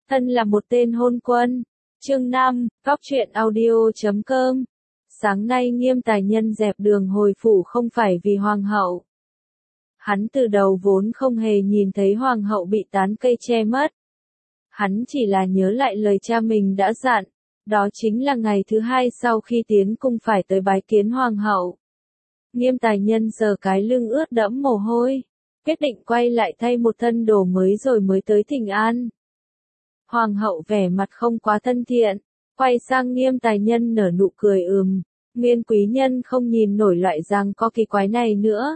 Thân là một tên hôn quân. Chương 5, Góc truyện audio.com. Sáng nay Nghiêm Tài Nhân dẹp đường hồi phủ không phải vì hoàng hậu. Hắn từ đầu vốn không hề nhìn thấy hoàng hậu bị tán cây che mất. Hắn chỉ là nhớ lại lời cha mình đã dặn, đó chính là ngày thứ hai sau khi tiến cung phải tới bái kiến hoàng hậu. Nghiêm Tài Nhân sờ cái lưng ướt đẫm mồ hôi, quyết định quay lại thay một thân đồ mới rồi mới tới thỉnh an. Hoàng hậu vẻ mặt không quá thân thiện, quay sang Nghiêm Tài Nhân nở nụ cười Nguyên quý nhân không nhìn nổi loại giằng co kỳ quái này nữa.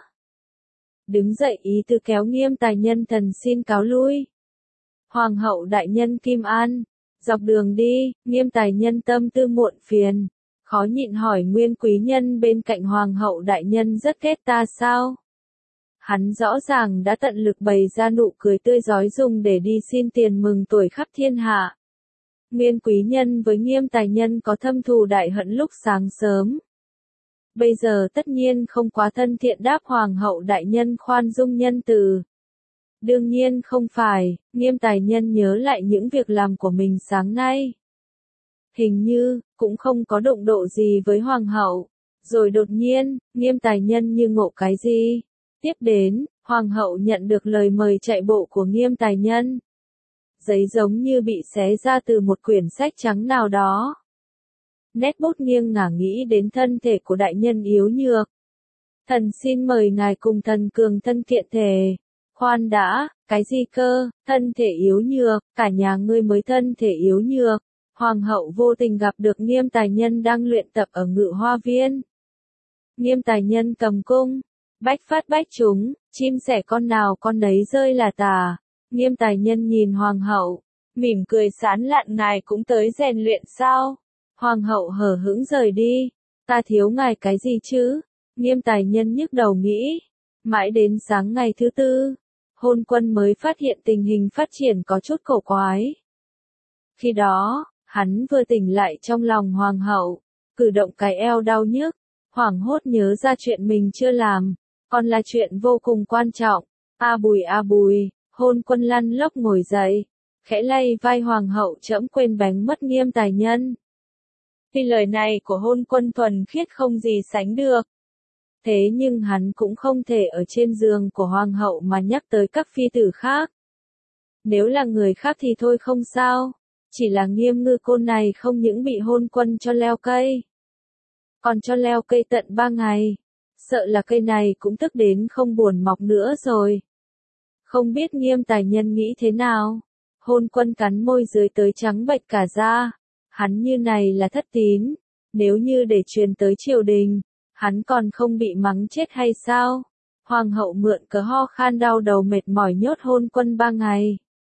Đứng dậy ý tứ kéo Nghiêm Tài Nhân thần xin cáo lui. Hoàng hậu đại nhân Kim An, dọc đường đi, Nghiêm Tài Nhân tâm tư muộn phiền, khó nhịn hỏi Nguyên quý nhân bên cạnh hoàng hậu đại nhân rất ghét ta sao? Hắn rõ ràng đã tận lực bày ra nụ cười tươi rói dùng để đi xin tiền mừng tuổi khắp thiên hạ. Nguyên quý nhân với Nghiêm Tài Nhân có thâm thù đại hận lúc sáng sớm. Bây giờ tất nhiên không quá thân thiện đáp hoàng hậu đại nhân khoan dung nhân từ. Đương nhiên không phải, Nghiêm Tài Nhân nhớ lại những việc làm của mình sáng nay. Hình như, cũng không có đụng độ gì với hoàng hậu. Rồi đột nhiên, Nghiêm Tài Nhân như ngộ cái gì. Tiếp đến, hoàng hậu nhận được lời mời chạy bộ của Nghiêm Tài Nhân. Giấy giống như bị xé ra từ một quyển sách trắng nào đó. Nét bút nghiêng ngả nghĩ đến thân thể của đại nhân yếu nhược. Thần xin mời ngài cùng thần cường thân kiện thể. Khoan đã, cái gì cơ, thân thể yếu nhược, cả nhà ngươi mới thân thể yếu nhược. Hoàng hậu vô tình gặp được Nghiêm Tài Nhân đang luyện tập ở Ngự Hoa Viên. Nghiêm Tài Nhân cầm cung, bách phát bách trúng, chim sẻ con nào con nấy rơi là tà. Nghiêm Tài Nhân nhìn hoàng hậu, mỉm cười sán lạn ngài cũng tới rèn luyện sao? Hoàng hậu hờ hững rời đi, ta thiếu ngài cái gì chứ? Nghiêm Tài Nhân nhức đầu nghĩ, mãi đến sáng ngày thứ tư, hôn quân mới phát hiện tình hình phát triển có chút cổ quái. Khi đó, hắn vừa tỉnh lại trong lòng hoàng hậu, cử động cái eo đau nhức, hoảng hốt nhớ ra chuyện mình chưa làm, còn là chuyện vô cùng quan trọng. A Bùi, hôn quân lăn lóc ngồi dậy, khẽ lay vai hoàng hậu trẫm quên bánh mất Nghiêm Tài Nhân. Vì lời này của hôn quân thuần khiết không gì sánh được. Thế nhưng hắn cũng không thể ở trên giường của hoàng hậu mà nhắc tới các phi tử khác. Nếu là người khác thì thôi không sao, chỉ là Nghiêm ngư côn này không những bị hôn quân cho leo cây, còn cho leo cây tận 3 ngày, sợ là cây này cũng tức đến không buồn mọc nữa rồi. Không biết Nghiêm Tài Nhân nghĩ thế nào? Hôn quân cắn môi dưới tới trắng bệch cả da. Hắn như này là thất tín. Nếu như để truyền tới triều đình, hắn còn không bị mắng chết hay sao? Hoàng hậu mượn cớ ho khan đau đầu mệt mỏi nhốt hôn quân 3 ngày.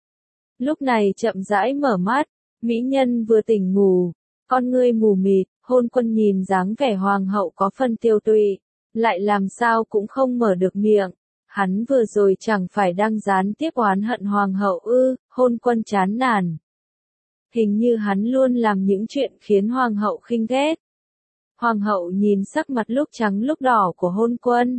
Lúc này chậm rãi mở mắt, mỹ nhân vừa tỉnh ngủ, con ngươi mù mịt, hôn quân nhìn dáng vẻ hoàng hậu có phần tiêu tụy, lại làm sao cũng không mở được miệng. Hắn vừa rồi chẳng phải đang gián tiếp oán hận hoàng hậu ư? Hôn quân chán nản. Hình như hắn luôn làm những chuyện khiến hoàng hậu khinh ghét. Hoàng hậu nhìn sắc mặt lúc trắng lúc đỏ của hôn quân.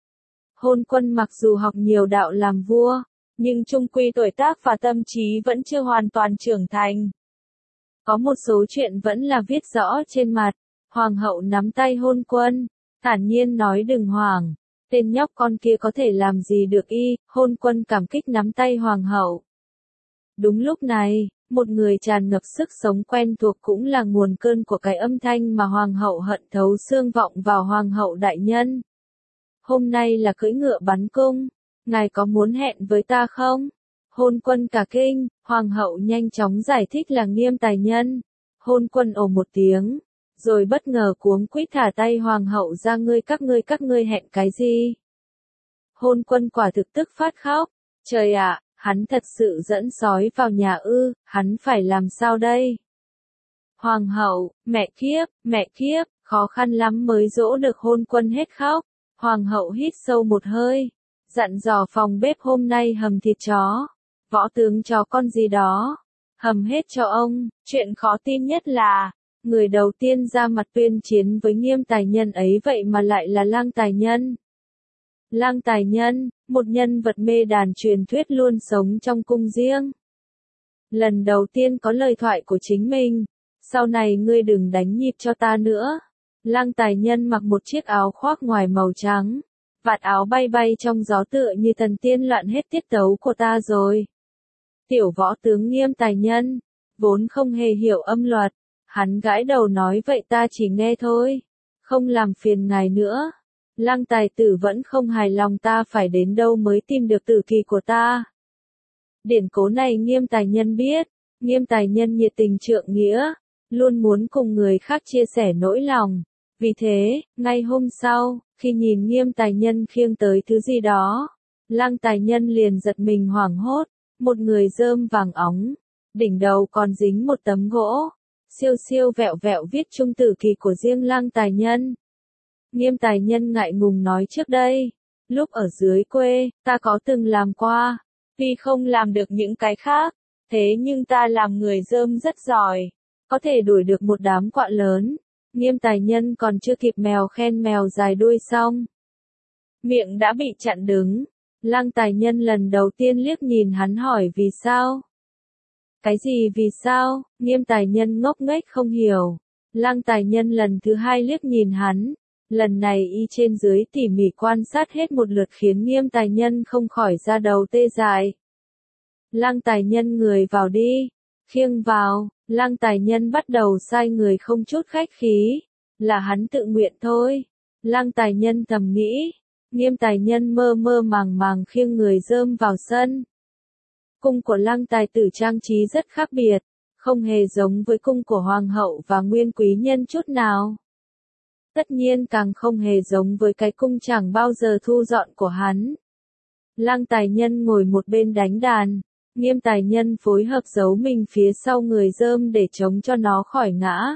Hôn quân mặc dù học nhiều đạo làm vua, nhưng chung quy tuổi tác và tâm trí vẫn chưa hoàn toàn trưởng thành. Có một số chuyện vẫn là viết rõ trên mặt. Hoàng hậu nắm tay hôn quân, thản nhiên nói đừng hoảng. Tên nhóc con kia có thể làm gì được y, hôn quân cảm kích nắm tay hoàng hậu. Đúng lúc này, một người tràn ngập sức sống quen thuộc cũng là nguồn cơn của cái âm thanh mà hoàng hậu hận thấu xương vọng vào hoàng hậu đại nhân. Hôm nay là cưỡi ngựa bắn cung, ngài có muốn hẹn với ta không? Hôn quân cả kinh, hoàng hậu nhanh chóng giải thích là Nghiêm Tài Nhân. Hôn quân ồ một tiếng, rồi bất ngờ cuống quýt thả tay hoàng hậu ra các ngươi hẹn cái gì? Hôn quân quả thực tức phát khóc, trời ạ, hắn thật sự dẫn sói vào nhà ư, hắn phải làm sao đây? Hoàng hậu, mẹ kiếp, khó khăn lắm mới dỗ được hôn quân hết khóc. Hoàng hậu hít sâu một hơi, dặn dò phòng bếp hôm nay hầm thịt chó, võ tướng chó con gì đó, hầm hết cho ông. Chuyện khó tin nhất là, người đầu tiên ra mặt tuyên chiến với Nghiêm Tài Nhân ấy vậy mà lại là Lang Tài Nhân. Lang Tài Nhân, một nhân vật mê đàn truyền thuyết luôn sống trong cung riêng. lần đầu tiên có lời thoại của chính mình. Sau này ngươi đừng đánh nhịp cho ta nữa. Lăng Tài Nhân mặc một chiếc áo khoác ngoài màu trắng. Vạt áo bay bay trong gió tựa như thần tiên, loạn hết tiết tấu của ta rồi. Tiểu võ tướng Nghiêm Tài Nhân, vốn không hề hiểu âm luật. Hắn gãi đầu nói vậy ta chỉ nghe thôi. Không làm phiền ngài nữa. Lăng Tài Tử vẫn không hài lòng ta phải đến đâu mới tìm được tử kỳ của ta. Điển cố này Nghiêm Tài Nhân biết. Nghiêm Tài Nhân nhiệt tình trượng nghĩa, luôn muốn cùng người khác chia sẻ nỗi lòng. Vì thế, ngay hôm sau, khi nhìn Nghiêm Tài Nhân khiêng tới thứ gì đó, Lăng Tài Nhân liền giật mình hoảng hốt. Một người rơm vàng óng, đỉnh đầu còn dính một tấm gỗ, siêu siêu vẹo vẹo viết chung tử kỳ của riêng Lăng Tài Nhân. Nghiêm Tài Nhân ngại ngùng nói trước đây, lúc ở dưới quê, ta có từng làm qua, tuy không làm được những cái khác, thế nhưng ta làm người rơm rất giỏi, có thể đuổi được một đám quạ lớn. Nghiêm Tài Nhân còn chưa kịp mèo khen mèo dài đuôi xong, miệng đã bị chặn đứng. Lăng Tài Nhân lần đầu tiên liếc nhìn hắn hỏi vì sao? Cái gì vì sao? Nghiêm Tài Nhân ngốc nghếch không hiểu. Lăng Tài Nhân lần thứ hai liếc nhìn hắn. Lần này y trên dưới tỉ mỉ quan sát hết một lượt khiến Nghiêm Tài Nhân không khỏi ra đầu tê dại. Lăng Tài Nhân người vào đi. Khiêng vào. Lăng Tài Nhân bắt đầu sai người không chút khách khí. Là hắn tự nguyện thôi. Lăng Tài Nhân thầm nghĩ. Nghiêm Tài Nhân mơ mơ màng màng khiêng người rơm vào sân. Cung của Lăng Tài Tử trang trí rất khác biệt, không hề giống với cung của Hoàng hậu và Nguyên Quý Nhân chút nào. Tất nhiên càng không hề giống với cái cung chẳng bao giờ thu dọn của hắn. Lăng Tài Nhân ngồi một bên đánh đàn, Nghiêm Tài Nhân phối hợp giấu mình phía sau người rơm để chống cho nó khỏi ngã.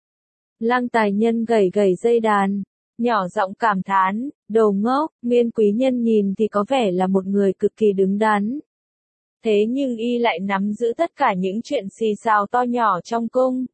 Lăng Tài Nhân gẩy gẩy dây đàn, nhỏ giọng cảm thán, đồ ngốc. Nguyên Quý Nhân nhìn thì có vẻ là một người cực kỳ đứng đắn. Thế nhưng y lại nắm giữ tất cả những chuyện xì xào to nhỏ trong cung.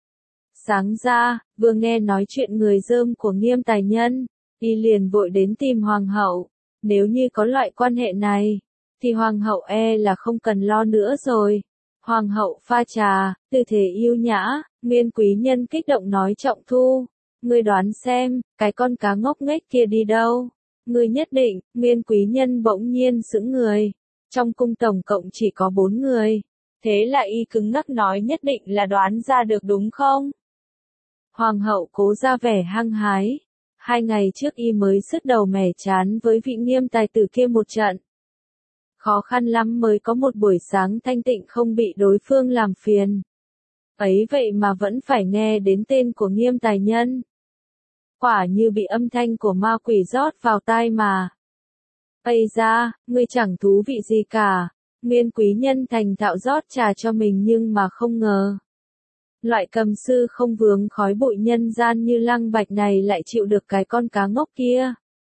Sáng ra, vừa nghe nói chuyện người rơm của Nghiêm Tài Nhân, y liền vội đến tìm Hoàng hậu. Nếu như có loại quan hệ này, thì Hoàng hậu e là không cần lo nữa rồi. Hoàng hậu pha trà, tư thế yêu nhã, Nguyên Quý Nhân kích động nói Trọng Thu. Ngươi đoán xem, cái con cá ngốc nghếch kia đi đâu? Ngươi nhất định. Nguyên Quý Nhân bỗng nhiên sững người. Trong cung tổng cộng chỉ có 4 người. Thế là y cứng ngắc nói nhất định là đoán ra được đúng không? Hoàng hậu cố ra vẻ hăng hái. 2 ngày trước y mới sứt đầu mẻ chán với vị Nghiêm Tài Tử kia một trận. Khó khăn lắm mới có một buổi sáng thanh tịnh không bị đối phương làm phiền. Ấy vậy mà vẫn phải nghe đến tên của Nghiêm Tài Nhân. Quả như bị âm thanh của ma quỷ rót vào tai mà. Ây da, ngươi chẳng thú vị gì cả. Nguyên Quý Nhân thành thạo rót trà cho mình nhưng mà không ngờ. Loại cầm sư không vướng khói bụi nhân gian như Lăng Bạch này lại chịu được cái con cá ngốc kia.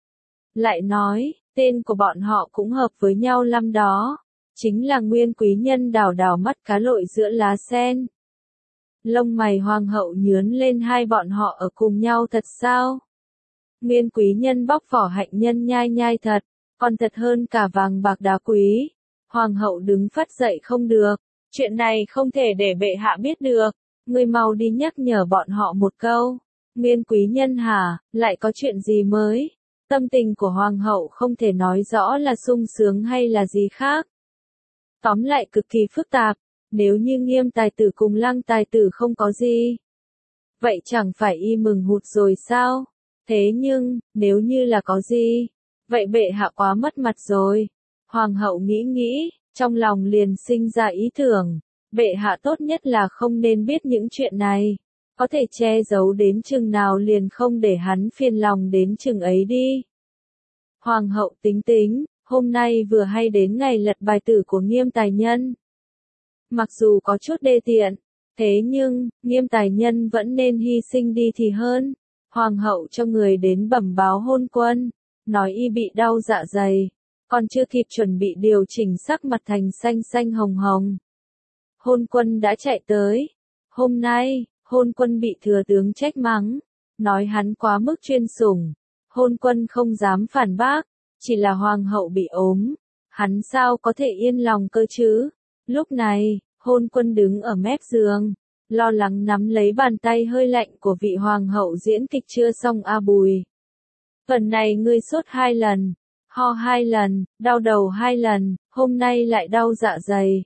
Lại nói, tên của bọn họ cũng hợp với nhau lắm đó. Chính là Nguyên Quý Nhân đào đào mắt cá lội giữa lá sen. Lông mày Hoàng hậu nhướn lên, hai bọn họ ở cùng nhau thật sao? Nguyên Quý Nhân bóc vỏ hạnh nhân nhai nhai thật, còn thật hơn cả vàng bạc đá quý. Hoàng hậu đứng phắt dậy không được, chuyện này không thể để bệ hạ biết được, ngươi mau đi nhắc nhở bọn họ một câu. Nguyên Quý Nhân hả, lại có chuyện gì mới? Tâm tình của Hoàng hậu không thể nói rõ là sung sướng hay là gì khác. Tóm lại cực kỳ phức tạp. Nếu như Nghiêm Tài Tử cùng Lăng Tài Tử không có gì, vậy chẳng phải y mừng hụt rồi sao? Thế nhưng, nếu như là có gì, vậy bệ hạ quá mất mặt rồi. Hoàng hậu nghĩ nghĩ, trong lòng liền sinh ra ý tưởng, bệ hạ tốt nhất là không nên biết những chuyện này, có thể che giấu đến chừng nào liền không để hắn phiền lòng đến chừng ấy đi. Hoàng hậu tính tính, hôm nay vừa hay đến ngày lật bài tử của Nghiêm Tài Nhân. Mặc dù có chút đê tiện, thế nhưng, Nghiêm Tài Nhân vẫn nên hy sinh đi thì hơn. Hoàng hậu cho người đến bẩm báo Hôn Quân, nói y bị đau dạ dày, còn chưa kịp chuẩn bị điều chỉnh sắc mặt thành xanh xanh hồng hồng. Hôn Quân đã chạy tới. Hôm nay, Hôn Quân bị thừa tướng trách mắng, nói hắn quá mức chuyên sủng. Hôn Quân không dám phản bác, chỉ là Hoàng hậu bị ốm, hắn sao có thể yên lòng cơ chứ? Lúc này, Hôn Quân đứng ở mép giường, lo lắng nắm lấy bàn tay hơi lạnh của vị hoàng hậu diễn kịch chưa xong. A Bùi, tuần này ngươi sốt 2 lần, ho 2 lần, đau đầu 2 lần, hôm nay lại đau dạ dày.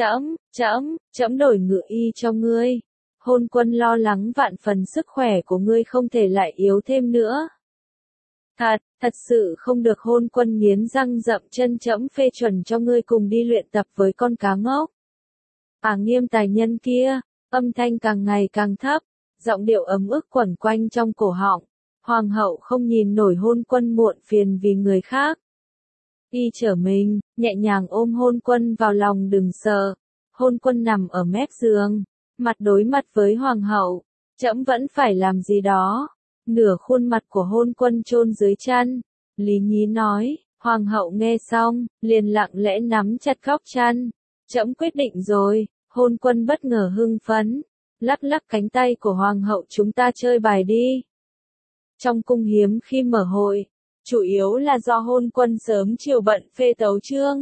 Trẫm đổi ngự y cho ngươi. Hôn Quân lo lắng vạn phần sức khỏe của ngươi không thể lại yếu thêm nữa. Thật sự không được. Hôn Quân nghiến răng dậm chân, trẫm phê chuẩn cho ngươi cùng đi luyện tập với con cá ngốc. Nghiêm tài nhân kia, âm thanh càng ngày càng thấp, giọng điệu ấm ức quẩn quanh trong cổ họng. Hoàng hậu không nhìn nổi Hôn Quân muộn phiền vì người khác. Y trở mình, nhẹ nhàng ôm Hôn Quân vào lòng. Đừng sợ. Hôn Quân nằm ở mép giường, mặt đối mặt với hoàng hậu. Trẫm vẫn phải làm gì đó. Nửa khuôn mặt của Hôn Quân chôn dưới chăn. Lý nhí nói. Hoàng hậu nghe xong, liền lặng lẽ nắm chặt góc chăn. Trẫm quyết định rồi. Hôn Quân bất ngờ hưng phấn, lắc lắc cánh tay của hoàng hậu. Chúng ta chơi bài đi. Trong cung hiếm khi mở hội, chủ yếu là do Hôn Quân sớm chiều bận phê tấu chương.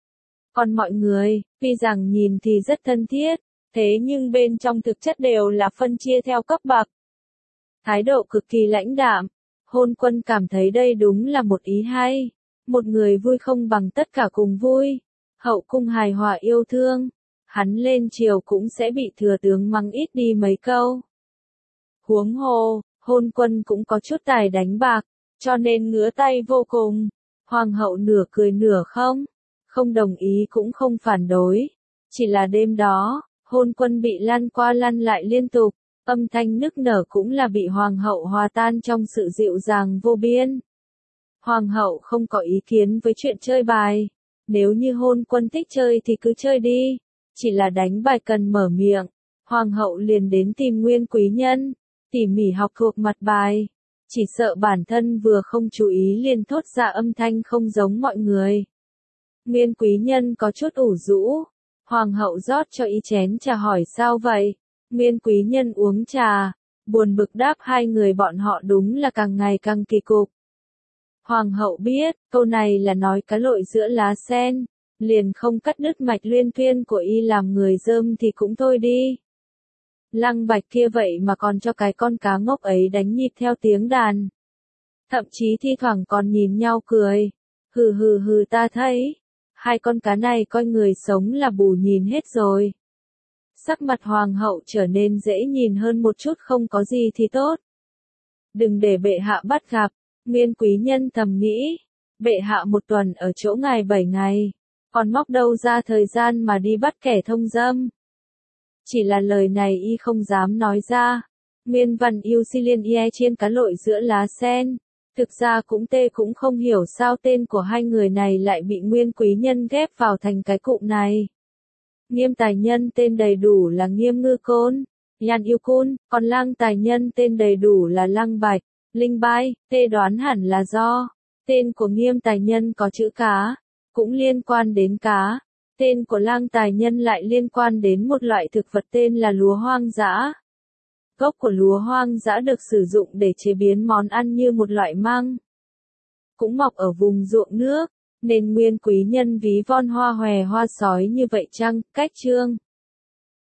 Còn mọi người, tuy rằng nhìn thì rất thân thiết, thế nhưng bên trong thực chất đều là phân chia theo cấp bậc. Thái độ cực kỳ lãnh đạm. Hôn Quân cảm thấy đây đúng là một ý hay. Một người vui không bằng tất cả cùng vui. Hậu cung hài hòa yêu thương. Hắn lên triều cũng sẽ bị thừa tướng mắng ít đi mấy câu. Huống hồ, Hôn Quân cũng có chút tài đánh bạc, cho nên ngứa tay vô cùng. Hoàng hậu nửa cười nửa không đồng ý cũng không phản đối. Chỉ là đêm đó, Hôn Quân bị lăn qua lăn lại liên tục, âm thanh nức nở cũng là bị hoàng hậu hòa tan trong sự dịu dàng vô biên. Hoàng hậu không có ý kiến với chuyện chơi bài. Nếu như Hôn Quân thích chơi thì cứ chơi đi. Chỉ là đánh bài cần mở miệng. Hoàng hậu liền đến tìm Nguyên Quý Nhân, tỉ mỉ học thuộc mặt bài. Chỉ sợ bản thân vừa không chú ý liền thốt ra âm thanh không giống mọi người. Nguyên Quý Nhân có chút ủ rũ. Hoàng hậu rót cho y chén trà hỏi sao vậy. Nguyên Quý Nhân uống trà, buồn bực đáp hai người bọn họ đúng là càng ngày càng kỳ cục. Hoàng hậu biết, câu này là nói cá lội giữa lá sen, liền không cắt đứt mạch luyên thuyên của y làm người dơm thì cũng thôi đi. Lăng Bạch kia vậy mà còn cho cái con cá ngốc ấy đánh nhịp theo tiếng đàn. Thậm chí thi thoảng còn nhìn nhau cười. Hừ ta thấy. Hai con cá này coi người sống là bù nhìn hết rồi. Sắc mặt hoàng hậu trở nên dễ nhìn hơn một chút. Không có gì thì tốt. Đừng để bệ hạ bắt gặp. Nguyên Quý Nhân thầm nghĩ. Bệ hạ một tuần ở chỗ ngài 7 ngày. Còn móc đâu ra thời gian mà đi bắt kẻ thông dâm. Chỉ là lời này y không dám nói ra. Nguyên văn yêu si liên ie trên cá lội giữa lá sen. Thực ra cũng không hiểu sao tên của hai người này lại bị Nguyên Quý Nhân ghép vào thành cái cụm này. Nghiêm tài nhân tên đầy đủ là Nghiêm Ngư Côn, Yan Yêu Côn, còn Lăng tài nhân tên đầy đủ là Lăng Bạch, Linh Bai. Tê đoán hẳn là do tên của Nghiêm tài nhân có chữ cá, cũng liên quan đến cá. Tên của Lăng tài nhân lại liên quan đến một loại thực vật tên là lúa hoang dã. Gốc của lúa hoang dã được sử dụng để chế biến món ăn như một loại măng. Cũng mọc ở vùng ruộng nước, nên Nguyên Quý Nhân ví von hoa hòe hoa sói như vậy chăng? Cách chương